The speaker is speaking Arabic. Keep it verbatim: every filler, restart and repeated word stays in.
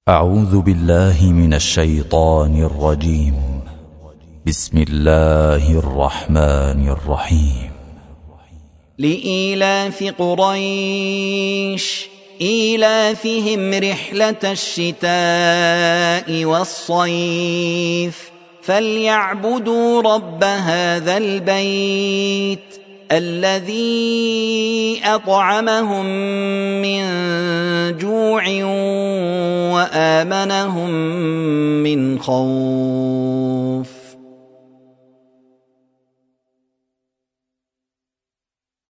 أعوذ بالله من الشيطان الرجيم. بسم الله الرحمن الرحيم. لإيلاف قريش إيلافهم رحلة الشتاء والصيف فليعبدوا رب هذا البيت الذي أطعمهم من جوع وآمنهم من خوف.